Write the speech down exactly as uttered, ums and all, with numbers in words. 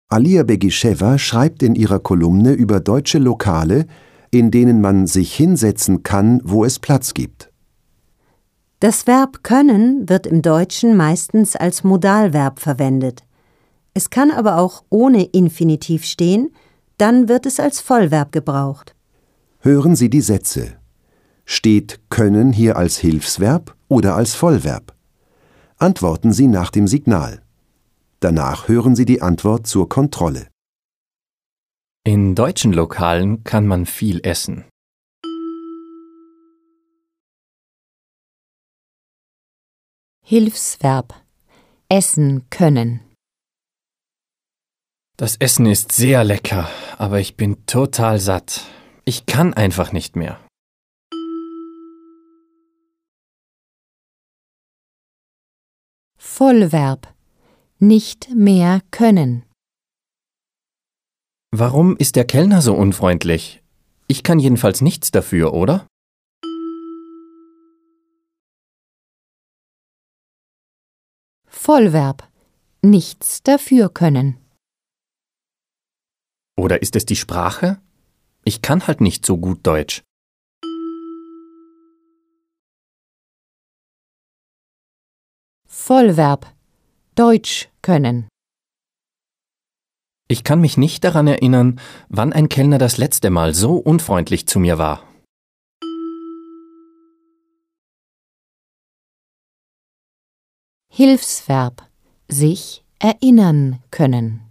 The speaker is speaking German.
Alia Begischewa schreibt in ihrer Kolumne über deutsche Lokale, in denen man sich hinsetzen kann, wo es Platz gibt. Das Verb können wird im Deutschen meistens als Modalverb verwendet. Es kann aber auch ohne Infinitiv stehen, dann wird es als Vollverb gebraucht. Hören Sie die Sätze. Steht können hier als Hilfsverb oder als Vollverb? Antworten Sie nach dem Signal. Danach hören Sie die Antwort zur Kontrolle. In deutschen Lokalen kann man viel essen. Hilfsverb. Essen können. Das Essen ist sehr lecker, aber ich bin total satt. Ich kann einfach nicht mehr. Vollverb. Nicht mehr können. Warum ist der Kellner so unfreundlich? Ich kann jedenfalls nichts dafür, oder? Vollverb. Nichts dafür können. Oder ist es die Sprache? Ich kann halt nicht so gut Deutsch. Vollverb. Deutsch können. Ich kann mich nicht daran erinnern, wann ein Kellner das letzte Mal so unfreundlich zu mir war. Hilfsverb. Sich erinnern können.